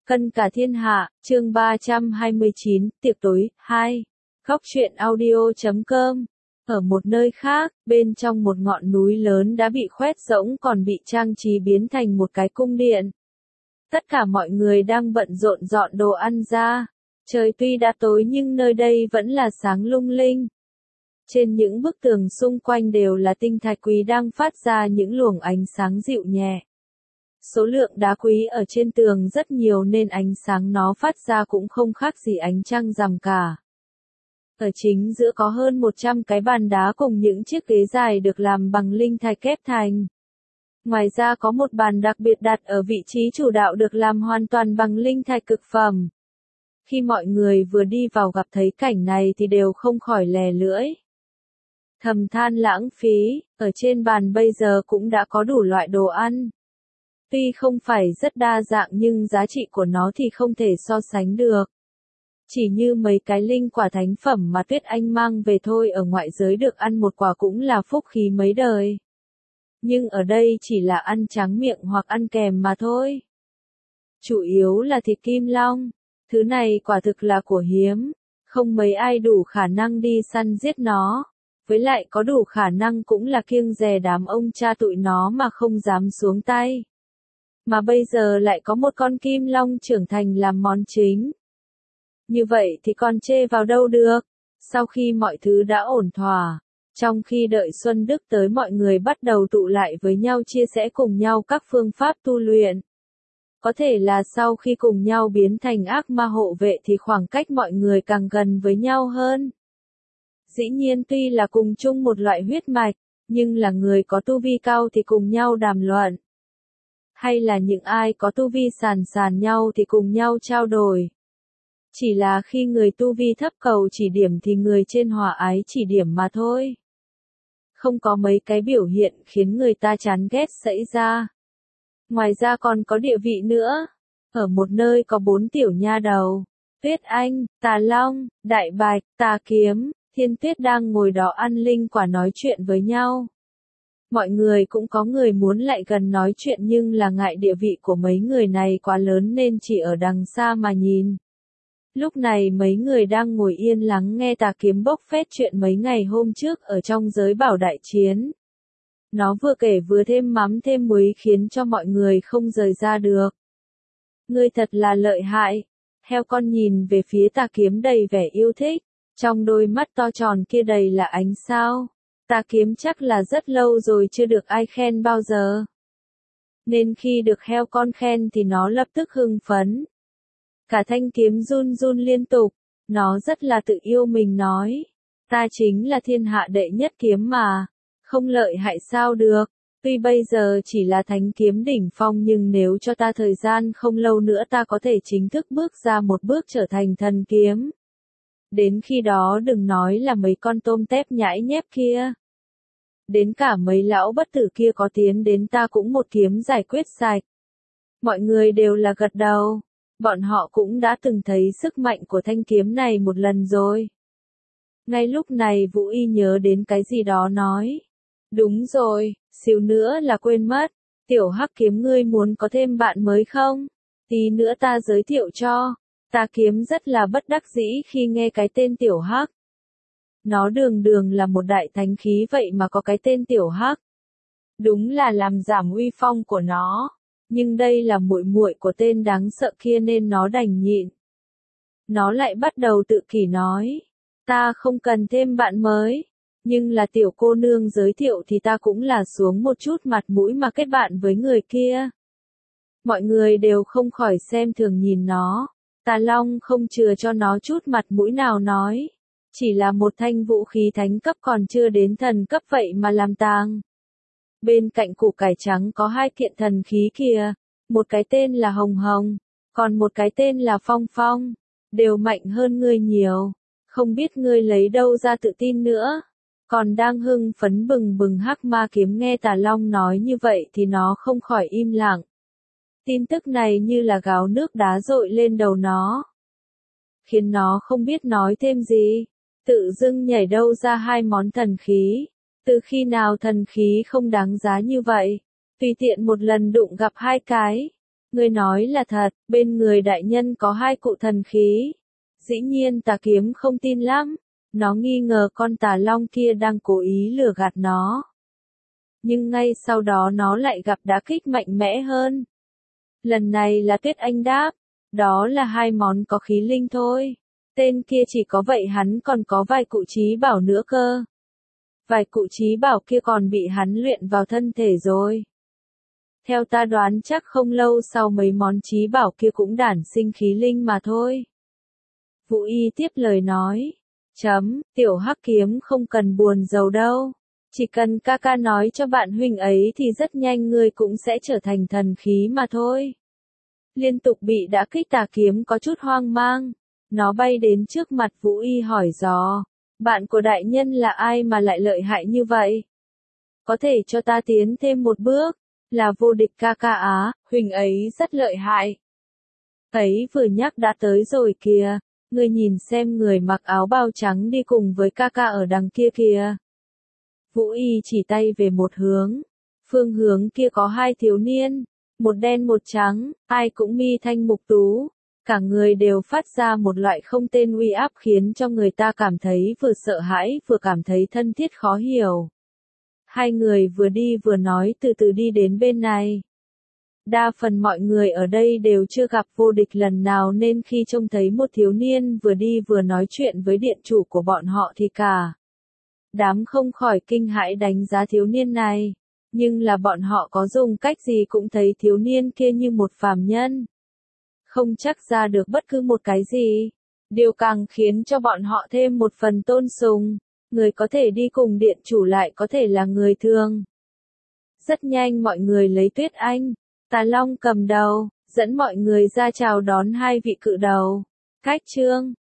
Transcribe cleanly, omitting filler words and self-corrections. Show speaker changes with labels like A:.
A: Cân cả thiên hạ, chương 329, tiệc tối, 2. Góc truyện audio.com. Ở một nơi khác, bên trong một ngọn núi lớn đã bị khoét rỗng còn bị trang trí biến thành một cái cung điện. Tất cả mọi người đang bận rộn dọn đồ ăn ra. Trời tuy đã tối nhưng nơi đây vẫn là sáng lung linh. Trên những bức tường xung quanh đều là tinh thạch quý đang phát ra những luồng ánh sáng dịu nhẹ. Số lượng đá quý ở trên tường rất nhiều nên ánh sáng nó phát ra cũng không khác gì ánh trăng rằm cả. Ở chính giữa có hơn 100 cái bàn đá cùng những chiếc ghế dài được làm bằng linh thạch ghép thành. Ngoài ra có một bàn đặc biệt đặt ở vị trí chủ đạo được làm hoàn toàn bằng linh thạch cực phẩm. Khi mọi người vừa đi vào gặp thấy cảnh này thì đều không khỏi lè lưỡi. Thầm than lãng phí, ở trên bàn bây giờ cũng đã có đủ loại đồ ăn. Tuy không phải rất đa dạng nhưng giá trị của nó thì không thể so sánh được. Chỉ như mấy cái linh quả thánh phẩm mà Tuyết Anh mang về thôi, ở ngoại giới được ăn một quả cũng là phúc khí mấy đời. Nhưng ở đây chỉ là ăn tráng miệng hoặc ăn kèm mà thôi. Chủ yếu là thịt kim long. Thứ này quả thực là của hiếm. Không mấy ai đủ khả năng đi săn giết nó. Với lại có đủ khả năng cũng là kiêng dè đám ông cha tụi nó mà không dám xuống tay. Mà bây giờ lại có một con kim long trưởng thành làm món chính. Như vậy thì còn chê vào đâu được. Sau khi mọi thứ đã ổn thỏa, trong khi đợi Xuân Đức tới, mọi người bắt đầu tụ lại với nhau chia sẻ cùng nhau các phương pháp tu luyện. Có thể là sau khi cùng nhau biến thành ác ma hộ vệ thì khoảng cách mọi người càng gần với nhau hơn. Dĩ nhiên tuy là cùng chung một loại huyết mạch, nhưng là người có tu vi cao thì cùng nhau đàm luận. Hay là những ai có tu vi sàn nhau thì cùng nhau trao đổi. Chỉ là khi người tu vi thấp cầu chỉ điểm thì người trên hòa ái chỉ điểm mà thôi. Không có mấy cái biểu hiện khiến người ta chán ghét xảy ra. Ngoài ra còn có địa vị nữa. Ở một nơi có 4 tiểu nha đầu, Tuyết Anh, Tà Long, Đại Bạch, Tà Kiếm, Thiên Tuyết đang ngồi đó ăn linh quả nói chuyện với nhau. Mọi người cũng có người muốn lại gần nói chuyện nhưng là ngại địa vị của mấy người này quá lớn nên chỉ ở đằng xa mà nhìn. Lúc này mấy người đang ngồi yên lắng nghe Tà Kiếm bốc phét chuyện mấy ngày hôm trước ở trong giới bảo đại chiến. Nó vừa kể vừa thêm mắm thêm muối khiến cho mọi người không rời ra được. Ngươi thật là lợi hại. Heo con nhìn về phía Tà Kiếm đầy vẻ yêu thích. Trong đôi mắt to tròn kia đầy là ánh sao. Tà Kiếm chắc là rất lâu rồi chưa được ai khen bao giờ. Nên khi được heo con khen thì nó lập tức hưng phấn. Cả thanh kiếm run run liên tục. Nó rất là tự yêu mình nói. Ta chính là thiên hạ đệ nhất kiếm mà. Không lợi hại sao được. Tuy bây giờ chỉ là thánh kiếm đỉnh phong nhưng nếu cho ta thời gian không lâu nữa ta có thể chính thức bước ra một bước trở thành thần kiếm. Đến khi đó đừng nói là mấy con tôm tép nhãi nhép kia. Đến cả mấy lão bất tử kia có tiến đến ta cũng một kiếm giải quyết sạch. Mọi người đều là gật đầu. Bọn họ cũng đã từng thấy sức mạnh của thanh kiếm này một lần rồi. Ngay lúc này Vũ Y nhớ đến cái gì đó nói. Đúng rồi, xíu nữa là quên mất. Tiểu Hắc Kiếm, ngươi muốn có thêm bạn mới không? Tí nữa ta giới thiệu cho. Tà Kiếm rất là bất đắc dĩ khi nghe cái tên Tiểu Hắc. Nó đường đường là một đại thánh khí vậy mà có cái tên Tiểu Hắc. Đúng là làm giảm uy phong của nó. Nhưng đây là muội muội của tên đáng sợ kia nên nó đành nhịn. Nó lại bắt đầu tự kỷ nói. Ta không cần thêm bạn mới. Nhưng là tiểu cô nương giới thiệu thì ta cũng là xuống một chút mặt mũi mà kết bạn với người kia. Mọi người đều không khỏi xem thường nhìn nó. Tà Long không chừa cho nó chút mặt mũi nào nói. Chỉ là một thanh vũ khí thánh cấp còn chưa đến thần cấp vậy mà làm tàng. Bên cạnh củ cải trắng có 2 kiện thần khí kìa. Một cái tên là Hồng Hồng. Còn một cái tên là Phong Phong. Đều mạnh hơn ngươi nhiều. Không biết ngươi lấy đâu ra tự tin nữa. Còn đang hưng phấn bừng bừng Hắc Ma Kiếm nghe Tà Long nói như vậy thì nó không khỏi im lặng. Tin tức này như là gáo nước đá dội lên đầu nó. Khiến nó không biết nói thêm gì. Tự dưng nhảy đâu ra 2 món thần khí. Từ khi nào thần khí không đáng giá như vậy. Tùy tiện một lần đụng gặp 2 cái. Ngươi nói là thật, bên người đại nhân có hai cụ thần khí. Dĩ nhiên tà kiếm không tin lắm, nó nghi ngờ con tà long kia đang cố ý lừa gạt nó. Nhưng ngay sau đó nó lại gặp đả kích mạnh mẽ hơn. Lần này là Tuyết Anh đáp, đó là hai món có khí linh thôi. Tên kia chỉ có vậy hắn còn có vài cụ trí bảo nữa cơ. Vài cụ trí bảo kia còn bị hắn luyện vào thân thể rồi. Theo ta đoán chắc không lâu sau mấy món trí bảo kia cũng đản sinh khí linh mà thôi. Vũ Y tiếp lời nói. Tiểu hắc kiếm không cần buồn giàu đâu. Chỉ cần ca ca nói cho bạn huynh ấy thì rất nhanh ngươi cũng sẽ trở thành thần khí mà thôi. Liên tục bị đả kích tà kiếm có chút hoang mang. Nó bay đến trước mặt Vũ Y hỏi dò. Bạn của đại nhân là ai mà lại lợi hại như vậy? Có thể cho ta tiến thêm một bước. Là vô địch ca ca á, huynh ấy rất lợi hại. Ấy vừa nhắc đã tới rồi kìa. Ngươi nhìn xem người mặc áo bào trắng đi cùng với ca ca ở đằng kia kìa. Vũ Y chỉ tay về một hướng. Phương hướng kia có hai thiếu niên. Một đen một trắng, ai cũng mi thanh mục tú. Cả người đều phát ra một loại không tên uy áp khiến cho người ta cảm thấy vừa sợ hãi vừa cảm thấy thân thiết khó hiểu. Hai người vừa đi vừa nói từ từ đi đến bên này. Đa phần mọi người ở đây đều chưa gặp vô địch lần nào nên khi trông thấy một thiếu niên vừa đi vừa nói chuyện với điện chủ của bọn họ thì cả đám không khỏi kinh hãi đánh giá thiếu niên này. Nhưng là bọn họ có dùng cách gì cũng thấy thiếu niên kia như một phàm nhân. Không chắc ra được bất cứ một cái gì. Điều càng khiến cho bọn họ thêm một phần tôn sùng. Người có thể đi cùng điện chủ lại có thể là người thường. Rất nhanh mọi người lấy Tuyết Anh, Tà Long cầm đầu, dẫn mọi người ra chào đón hai vị cự đầu. Cách chương